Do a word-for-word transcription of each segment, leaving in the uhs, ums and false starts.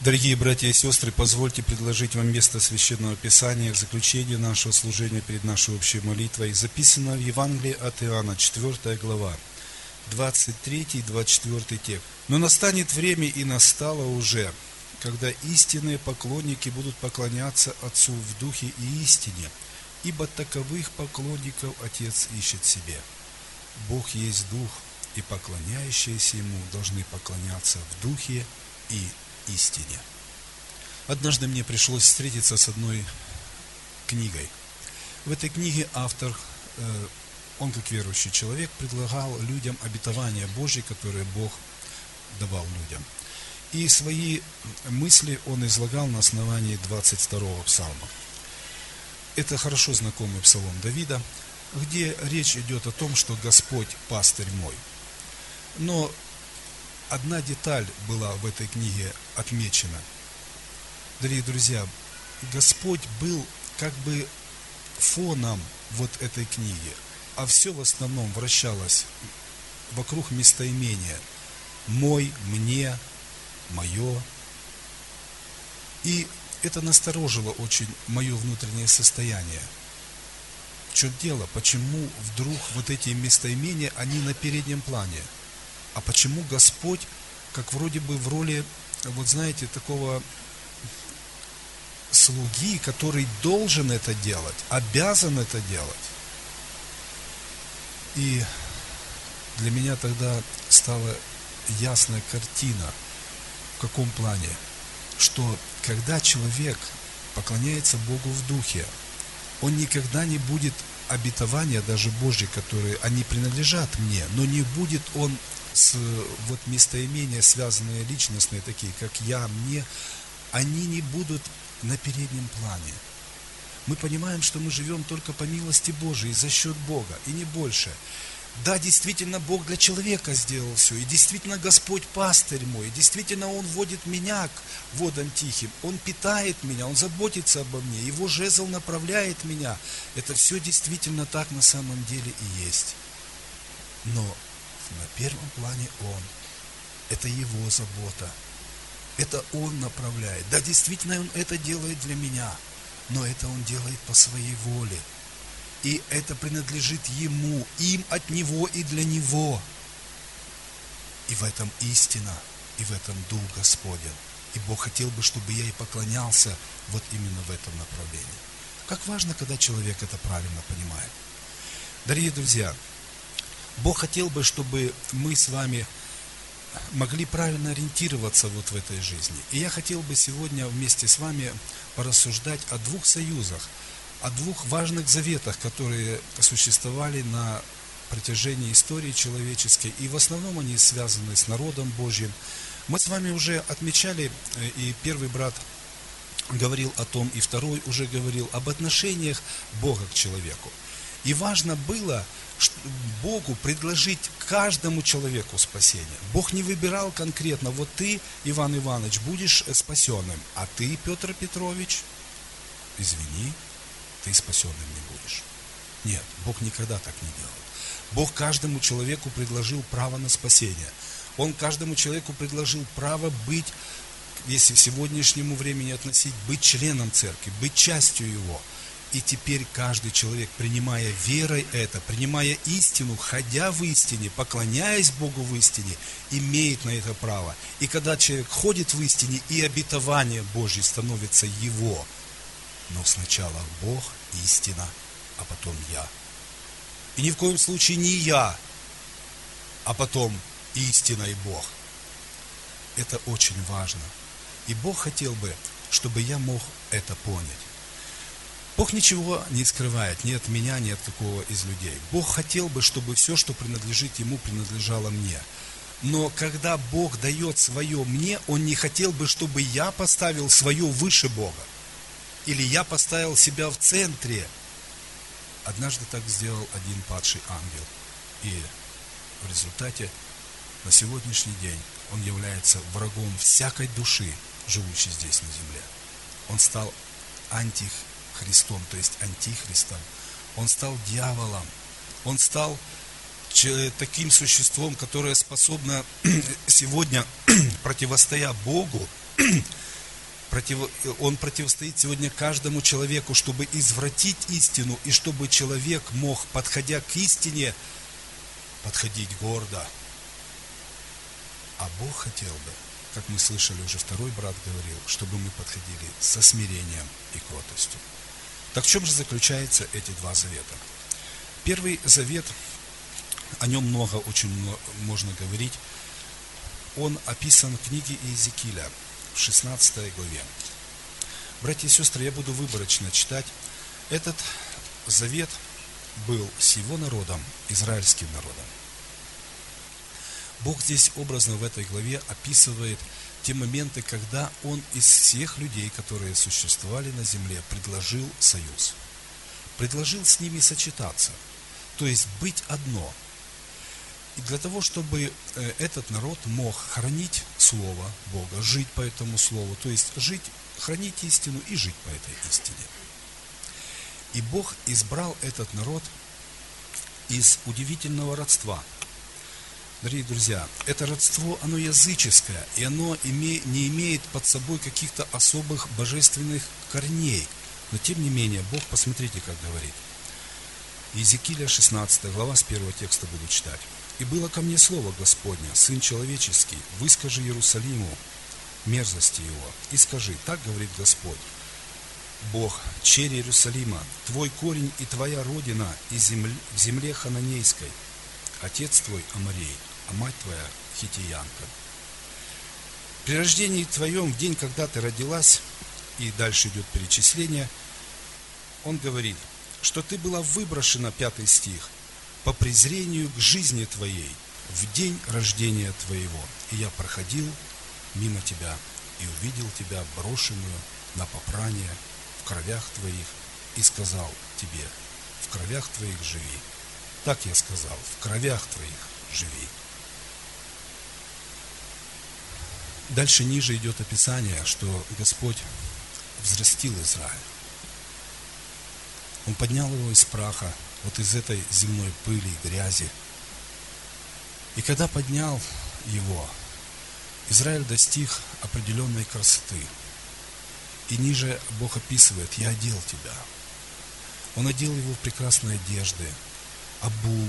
Дорогие братья и сестры, позвольте предложить вам место Священного Писания в заключение нашего служения перед нашей общей молитвой, записано в Евангелии от Иоанна, четвёртая глава, двадцать третий и двадцать четвёртый текст. «Но настанет время, и настало уже, когда истинные поклонники будут поклоняться Отцу в Духе и истине, ибо таковых поклонников Отец ищет себе. Бог есть Дух, и поклоняющиеся Ему должны поклоняться в Духе и истине». Однажды мне пришлось встретиться с одной книгой. В этой книге автор, он как верующий человек, предлагал людям обетования Божьи, которые Бог давал людям. И свои мысли он излагал на основании двадцать второго псалма. Это хорошо знакомый псалом Давида, где речь идет о том, что Господь пастырь мой. Но одна деталь была в этой книге отмечена. Дорогие друзья, Господь был как бы фоном вот этой книги, а все в основном вращалось вокруг местоимения «мой», «мне», «мое». И это насторожило очень мое внутреннее состояние. В чем дело? Почему вдруг вот эти местоимения, они на переднем плане? А почему Господь, как вроде бы в роли, вот знаете, такого слуги, который должен это делать, обязан это делать? И для меня тогда стала ясная картина, в каком плане, что когда человек поклоняется Богу в духе, он никогда не будет обетования даже Божьи, которые, они принадлежат мне, но не будет он с, вот местоимения, связанные личностные, такие как я, мне, они не будут на переднем плане. Мы понимаем, что мы живем только по милости Божией, за счет Бога, и не больше. Да, действительно, Бог для человека сделал все, и действительно Господь пастырь мой, и действительно Он водит меня к водам тихим, Он питает меня, Он заботится обо мне, Его жезл направляет меня. Это все действительно так на самом деле и есть. Но на первом плане Он. Это Его забота. Это Он направляет. Да, действительно, Он это делает для меня, но это Он делает по своей воле. И это принадлежит Ему, им от Него и для Него. И в этом истина, и в этом Дух Господен. И Бог хотел бы, чтобы я и поклонялся вот именно в этом направлении. Как важно, когда человек это правильно понимает. Дорогие друзья, Бог хотел бы, чтобы мы с вами могли правильно ориентироваться вот в этой жизни. И я хотел бы сегодня вместе с вами порассуждать о двух союзах, о двух важных заветах, которые существовали на протяжении истории человеческой, и в основном они связаны с народом Божьим. Мы с вами уже отмечали, и первый брат говорил о том, и второй уже говорил об отношениях Бога к человеку. И важно было Богу предложить каждому человеку спасение. Бог не выбирал конкретно, вот ты, Иван Иванович, будешь спасенным, а ты, Петр Петрович, извини, ты спасенным не будешь. Нет, Бог никогда так не делал. Бог каждому человеку предложил право на спасение. Он каждому человеку предложил право быть, если в сегодняшнему времени относить, быть членом церкви, быть частью его. И теперь каждый человек, принимая верой это, принимая истину, ходя в истине, поклоняясь Богу в истине, имеет на это право. И когда человек ходит в истине, и обетование Божье становится его. Но сначала Бог, истина, а потом я. И ни в коем случае не я, а потом истина и Бог. Это очень важно. И Бог хотел бы, чтобы я мог это понять. Бог ничего не скрывает ни от меня, ни от какого из людей. Бог хотел бы, чтобы все, что принадлежит Ему, принадлежало мне. Но когда Бог дает свое мне, Он не хотел бы, чтобы я поставил свое выше Бога. Или я поставил себя в центре. Однажды так сделал один падший ангел. И в результате на сегодняшний день он является врагом всякой души, живущей здесь на земле. Он стал антихристом, то есть антихристом. Он стал дьяволом. Он стал таким существом, которое способно сегодня, противостоя Богу, против, он противостоит сегодня каждому человеку, чтобы извратить истину, и чтобы человек мог, подходя к истине, подходить гордо. А Бог хотел бы, как мы слышали, уже второй брат говорил, чтобы мы подходили со смирением и кротостью. Так в чем же заключаются эти два завета? Первый завет, о нем много, очень много можно говорить, он описан в книге Иезекииля, в шестнадцатой главе. Братья и сестры, я буду выборочно читать. Этот завет был с его народом, израильским народом. Бог здесь образно в этой главе описывает те моменты, когда Он из всех людей, которые существовали на земле, предложил союз. Предложил с ними сочетаться, то есть быть одно. И для того, чтобы этот народ мог хранить Слово Бога, жить по этому Слову, то есть жить, хранить истину и жить по этой истине. И Бог избрал этот народ из удивительного родства. Дорогие друзья, это родство, оно языческое, и оно име, не имеет под собой каких-то особых божественных корней. Но тем не менее, Бог, посмотрите, как говорит. Иезекииля шестнадцатая глава, с первого текста буду читать. «И было ко мне слово Господне, Сын человеческий, выскажи Иерусалиму мерзости его, и скажи, так говорит Господь, Бог, черь Иерусалима, твой корень и твоя родина и земле, в земле хананейской, отец твой Аморей, а мать твоя хитиянка. При рождении твоем, в день, когда ты родилась», и дальше идет перечисление, он говорит, что ты была выброшена, пятый стих, по презрению к жизни твоей в день рождения твоего. И я проходил мимо тебя и увидел тебя брошенную на попрание в кровях твоих и сказал тебе, в кровях твоих живи. Так я сказал, в кровях твоих живи. Дальше ниже идет описание, что Господь взрастил Израиль. Он поднял его из праха, вот из этой земной пыли и грязи. И когда поднял его, Израиль достиг определенной красоты. И ниже Бог описывает, я одел тебя. Он одел его в прекрасные одежды, обул,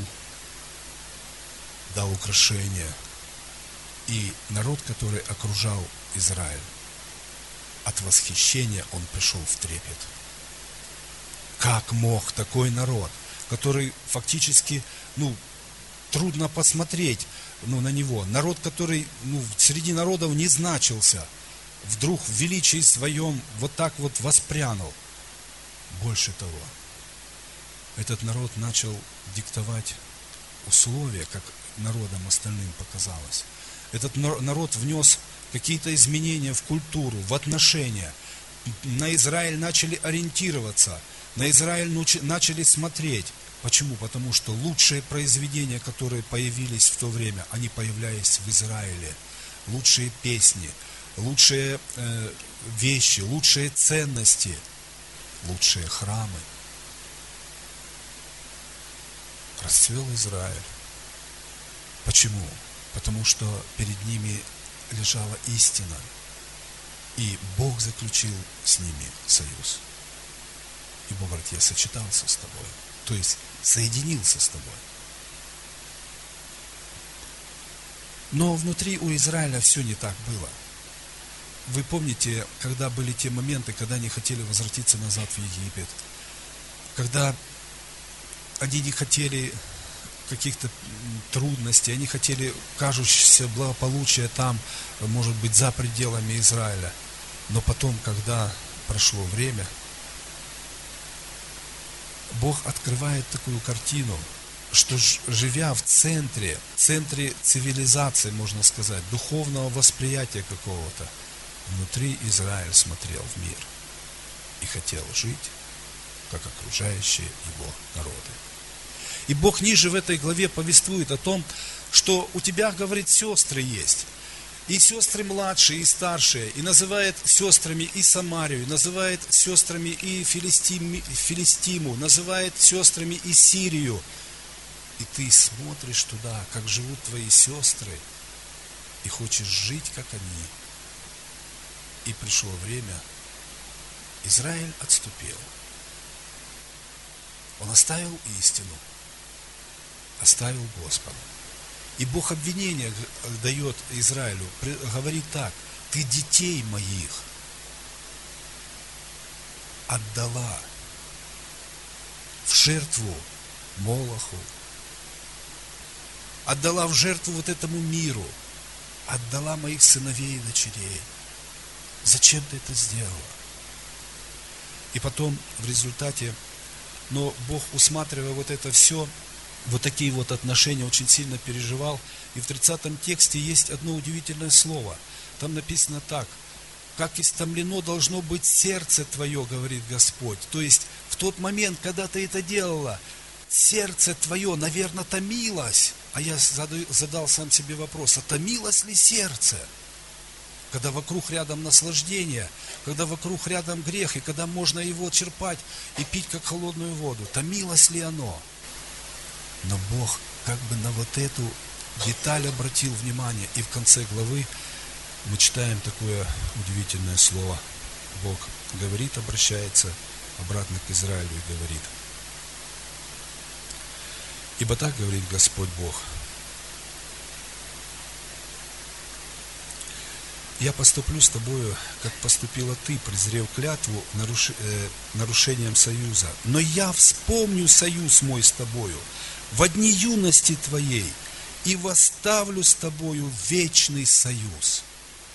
дал украшения. И народ, который окружал Израиль, от восхищения он пришел в трепет. Как мог такой народ, который фактически, ну, трудно посмотреть, ну, на него, народ, который, ну, среди народов не значился, вдруг в величии своем вот так вот воспрянул. Больше того, этот народ начал диктовать условия, как народам остальным показалось. Этот народ внес какие-то изменения в культуру, в отношения. На Израиль начали ориентироваться, на Израиль начали смотреть. Почему? Потому что лучшие произведения, которые появились в то время, они появлялись в Израиле. Лучшие песни, лучшие э, вещи, лучшие ценности, лучшие храмы. Расцвел Израиль. Почему? Потому что перед ними лежала истина. И Бог заключил с ними союз. И Бог говорит, я сочетался с тобой. То есть соединился с тобой. Но внутри у Израиля все не так было. Вы помните, когда были те моменты, когда они хотели возвратиться назад в Египет, когда они не хотели каких-то трудностей, они хотели кажущееся благополучие там, может быть, за пределами Израиля. Но потом, когда прошло время, Бог открывает такую картину, что, живя в центре, в центре цивилизации, можно сказать, духовного восприятия какого-то, внутри Израиль смотрел в мир и хотел жить, как окружающие его народы. И Бог ниже в этой главе повествует о том, что у тебя, говорит, сестры есть. И сестры младшие, и старшие. И называет сестрами и Самарию, называет сестрами и Филистим, Филистиму, называет сестрами и Сирию. И ты смотришь туда, как живут твои сестры, и хочешь жить, как они. и пришло время, Израиль отступил. Он оставил истину, оставил Господа. И Бог обвинение дает Израилю, говорит так: ты детей моих отдала в жертву Молоху, отдала в жертву вот этому миру, отдала моих сыновей и дочерей. Зачем ты это сделала? И потом в результате, но Бог, усматривая вот это все, вот такие вот отношения, очень сильно переживал. И в тридцатом тексте есть одно удивительное слово. Там написано так: как истомлено должно быть сердце твое, говорит Господь. То есть в тот момент, когда ты это делала, сердце твое, наверное, томилось. А я задаю, задал сам себе вопрос: а томилось ли сердце? Когда вокруг рядом наслаждение, когда вокруг рядом грех, и когда можно его черпать и пить как холодную воду, томилось ли оно? Но Бог как бы на вот эту деталь обратил внимание. И в конце главы мы читаем такое удивительное слово. Бог говорит, обращается обратно к Израилю и говорит: ибо так говорит Господь Бог: я поступлю с тобою, как поступила ты, презрев клятву наруш... э, нарушением союза. Но я вспомню союз мой с тобою в дни юности твоей и восставлю с тобою вечный союз.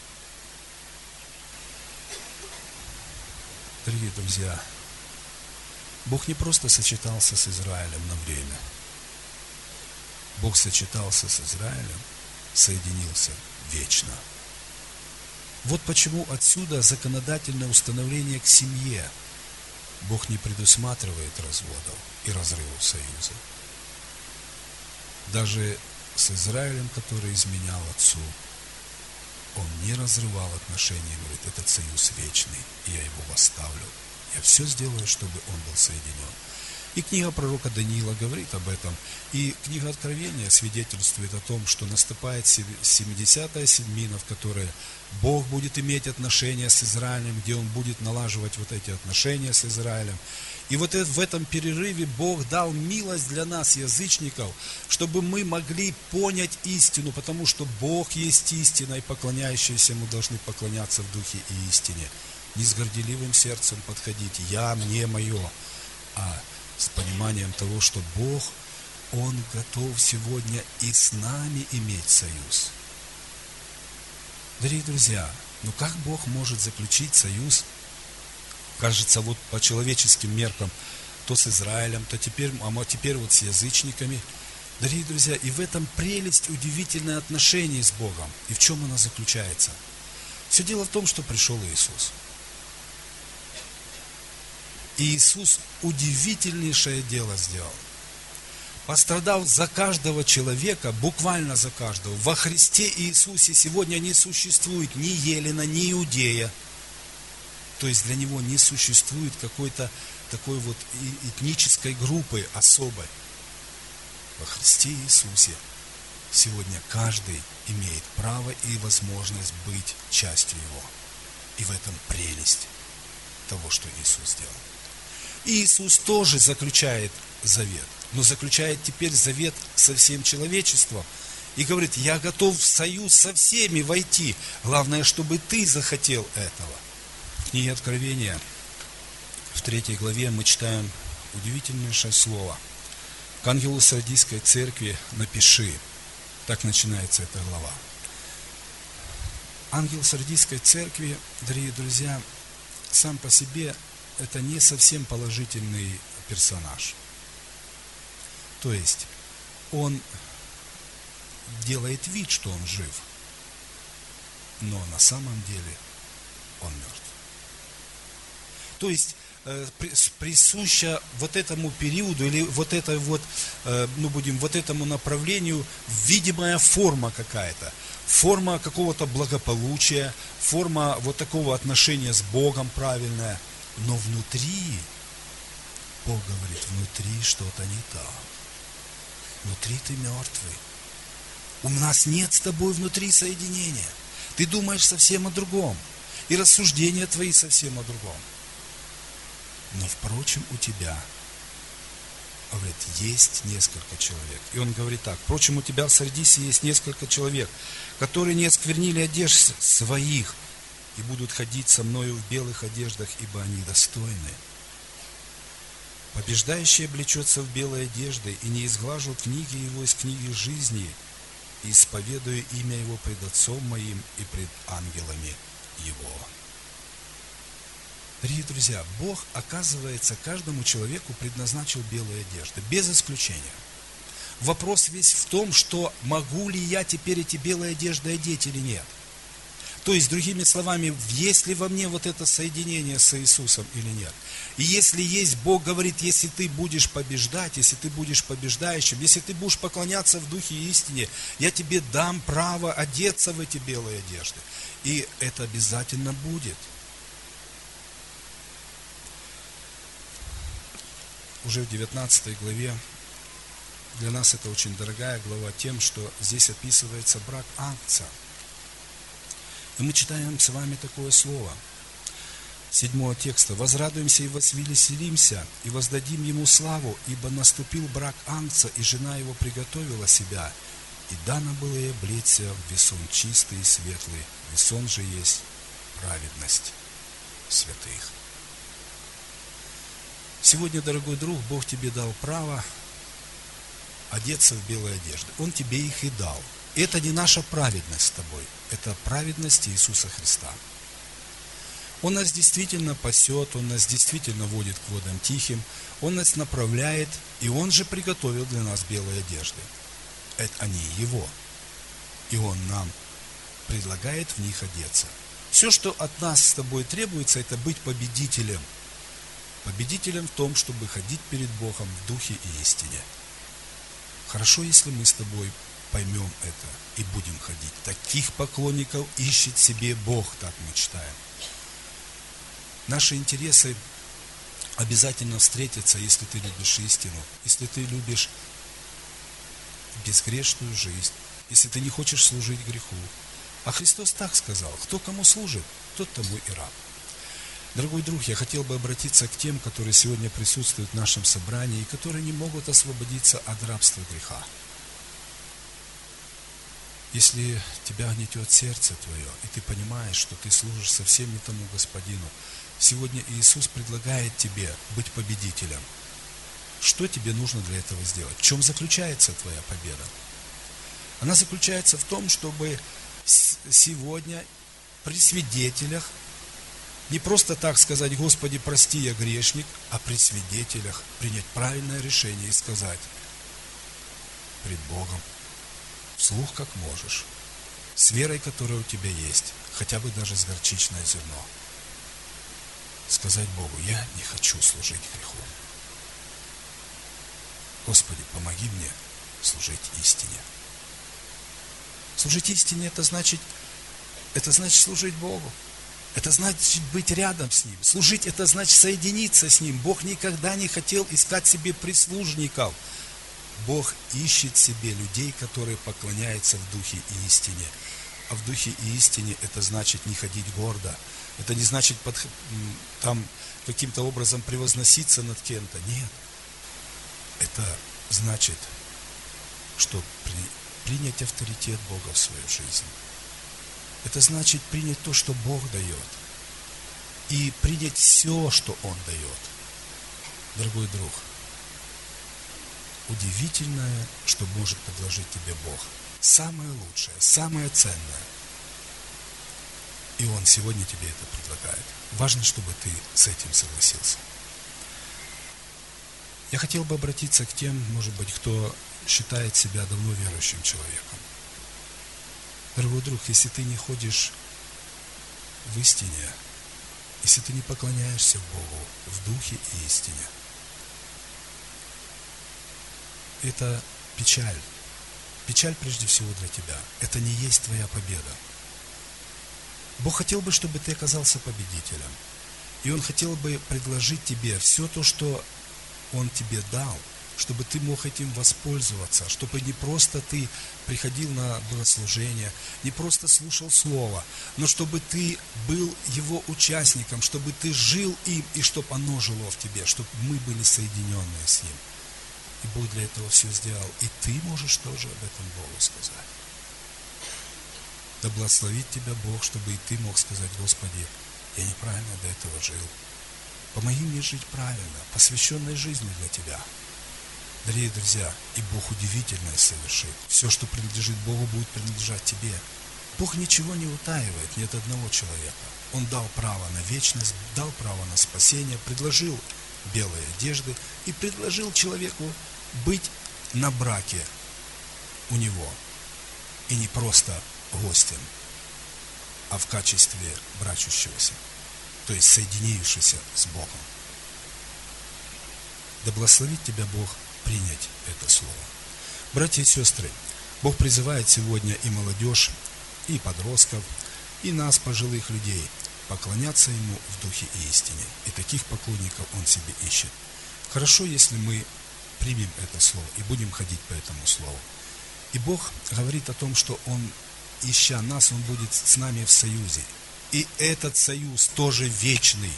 Дорогие друзья, Бог не просто сочетался с Израилем на время. Бог сочетался с Израилем, соединился вечно. Вот почему отсюда законодательное установление к семье. Бог не предусматривает разводов и разрывов союза. Даже с Израилем, который изменял отцу, он не разрывал отношения, говорит: этот союз вечный, и я его восставлю. Я все сделаю, чтобы он был соединен. И книга пророка Даниила говорит об этом. И книга Откровения свидетельствует о том, что наступает семидесятая седмина, в которой Бог будет иметь отношения с Израилем, где Он будет налаживать вот эти отношения с Израилем. И вот в этом перерыве Бог дал милость для нас, язычников, чтобы мы могли понять истину, потому что Бог есть истина, и поклоняющиеся Ему должны поклоняться в духе и истине. Не с горделивым сердцем подходить: я, мне, мое, а с пониманием того, что Бог, Он готов сегодня и с нами иметь союз. Дорогие друзья, ну как Бог может заключить союз, кажется, вот по человеческим меркам, то с Израилем, то теперь, а теперь вот с язычниками. Дорогие друзья, и в этом прелесть удивительное отношение с Богом. И в чем она заключается? Все дело в том, что пришел Иисус. И Иисус удивительнейшее дело сделал. Пострадав за каждого человека, буквально за каждого, во Христе Иисусе сегодня не существует ни Елена, ни Иудея. То есть для него не существует какой-то такой вот этнической группы особой. Во Христе Иисусе сегодня каждый имеет право и возможность быть частью Его. И в этом прелесть того, что Иисус сделал. И Иисус тоже заключает завет, но заключает теперь завет со всем человечеством. И говорит: я готов в союз со всеми войти. Главное, чтобы ты захотел этого. В книге Откровения, в третьей главе, мы читаем удивительнейшее слово: к ангелу Сардийской церкви напиши. Так начинается эта глава. Ангел Сардийской церкви, дорогие друзья, сам по себе это не совсем положительный персонаж. То есть он делает вид, что он жив, но на самом деле он мертв. То есть присуща вот этому периоду или вот этой вот, ну будем, вот этому направлению видимая форма какая-то, форма какого-то благополучия, форма вот такого отношения с Богом правильная, но внутри, Бог говорит, внутри что-то не так, внутри ты мертвый, у нас нет с тобой внутри соединения, ты думаешь совсем о другом. и рассуждения твои совсем о другом. Но, впрочем, у тебя, говорит, есть несколько человек. И он говорит так: впрочем, у тебя в Сардисе есть несколько человек, которые не осквернили одежд своих и будут ходить со мною в белых одеждах, ибо они достойны. Побеждающий облечется в белые одежды, и не изглажу книги его из книги жизни, и исповедую имя его пред Отцом моим и пред ангелами его. Дорогие друзья, Бог, оказывается, каждому человеку предназначил белые одежды, без исключения. Вопрос весь в том, что могу ли я теперь эти белые одежды одеть или нет. То есть, другими словами, есть ли во мне вот это соединение с Иисусом или нет. И если есть, Бог говорит, если ты будешь побеждать, если ты будешь побеждающим, если ты будешь поклоняться в духе и истине, я тебе дам право одеться в эти белые одежды. И это обязательно будет. Уже в девятнадцатой главе, для нас это очень дорогая глава тем, что здесь описывается брак Агнца. И мы читаем с вами такое слово, седьмого текста: «Возрадуемся и возвеселимся, и воздадим ему славу, ибо наступил брак Агнца, и жена его приготовила себя, и дано было ей облечься в весон чистый и светлый, весон же есть праведность святых». Сегодня, дорогой друг, Бог тебе дал право одеться в белые одежды. Он тебе их и дал. И это не наша праведность с тобой, это праведность Иисуса Христа. Он нас действительно пасет, Он нас действительно водит к водам тихим, Он нас направляет, и Он же приготовил для нас белые одежды. Это они Его. И Он нам предлагает в них одеться. Все, что от нас с тобой требуется, это быть победителем. Победителем в том, чтобы ходить перед Богом в духе и истине. Хорошо, если мы с тобой поймем это и будем ходить. Таких поклонников ищет себе Бог, так мы читаем. Наши интересы обязательно встретятся, если ты любишь истину, если ты любишь безгрешную жизнь, если ты не хочешь служить греху. А Христос так сказал: кто кому служит, тот тому и раб. Дорогой друг, я хотел бы обратиться к тем, которые сегодня присутствуют в нашем собрании и которые не могут освободиться от рабства греха. Если тебя гнетет сердце твое, и ты понимаешь, что ты служишь совсем не тому Господину, сегодня Иисус предлагает тебе быть победителем. Что тебе нужно для этого сделать? В чем заключается твоя победа? Она заключается в том, чтобы сегодня при свидетелях не просто так сказать: Господи, прости, я грешник, а при свидетелях принять правильное решение и сказать пред Богом, вслух как можешь, с верой, которая у тебя есть, хотя бы даже с горчичное зерно, сказать Богу: я не хочу служить греху. Господи, помоги мне служить истине. Служить истине — это значит, это значит служить Богу. Это значит быть рядом с Ним. Служить — это значит соединиться с Ним. Бог никогда не хотел искать себе прислужников. Бог ищет себе людей, которые поклоняются в духе и истине. А в духе и истине это значит не ходить гордо. Это не значит под, там каким-то образом превозноситься над кем-то. Нет. Это значит, что при, принять авторитет Бога в свою жизнь. Это значит принять то, что Бог дает. И принять все, что Он дает. Дорогой друг, удивительное, что может предложить тебе Бог. Самое лучшее, самое ценное. И Он сегодня тебе это предлагает. Важно, чтобы ты с этим согласился. Я хотел бы обратиться к тем, может быть, кто считает себя давно верующим человеком. Дорогой друг, если ты не ходишь в истине, если ты не поклоняешься Богу в духе и истине, это печаль. Печаль прежде всего для тебя. Это не есть твоя победа. Бог хотел бы, чтобы ты оказался победителем. И Он хотел бы предложить тебе все то, что Он тебе дал, чтобы ты мог этим воспользоваться, чтобы не просто ты приходил на богослужение, не просто слушал Слово, но чтобы ты был его участником, чтобы ты жил им, и чтобы оно жило в тебе, чтобы мы были соединенные с ним. И Бог для этого все сделал. И ты можешь тоже об этом Богу сказать. Да благословит тебя Бог, чтобы и ты мог сказать: Господи, я неправильно до этого жил. Помоги мне жить правильно, посвященной жизнью для Тебя. Дорогие друзья, и Бог удивительное совершит. Все, что принадлежит Богу, будет принадлежать тебе. Бог ничего не утаивает ни от одного человека. Он дал право на вечность, дал право на спасение, предложил белые одежды и предложил человеку быть на браке у него. И не просто гостем, а в качестве брачущегося, то есть соединившегося с Богом. Да благословит тебя Бог принять это слово. Братья и сестры, Бог призывает сегодня и молодежь, и подростков, и нас, пожилых людей, поклоняться Ему в духе и истине. И таких поклонников Он себе ищет. Хорошо, если мы примем это слово и будем ходить по этому слову. И Бог говорит о том, что Он, ища нас, Он будет с нами в союзе. И этот союз тоже вечный.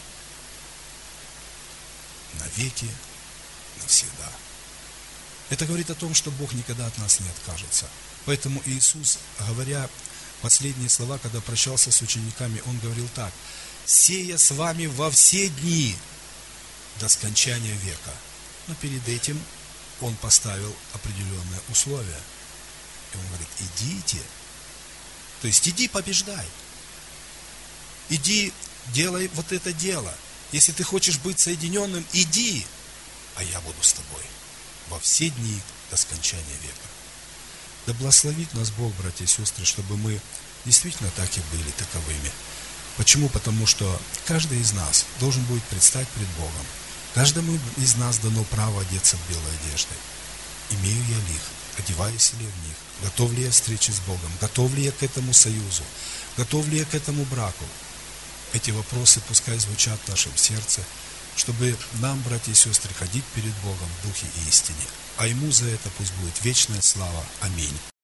Навеки, навсегда. Это говорит о том, что Бог никогда от нас не откажется. Поэтому Иисус, говоря последние слова, когда прощался с учениками, Он говорил так: «Сея с вами во все дни до скончания века». Но перед этим Он поставил определенные условия. И Он говорит: идите. То есть иди побеждай. Иди, делай вот это дело. Если ты хочешь быть соединенным, иди, а я буду с тобой во все дни до скончания века. Да благословит нас Бог, братья и сестры, чтобы мы действительно так и были таковыми. Почему? Потому что каждый из нас должен будет предстать пред Богом. Каждому из нас дано право одеться в белые одежды. Имею я ли их? Одеваюсь ли в них? Готов ли я к встрече с Богом? Готов ли я к этому союзу? Готов ли я к этому браку? Эти вопросы пускай звучат в нашем сердце, чтобы нам, братья и сестры, ходить перед Богом в духе и истине. А Ему за это пусть будет вечная слава. Аминь.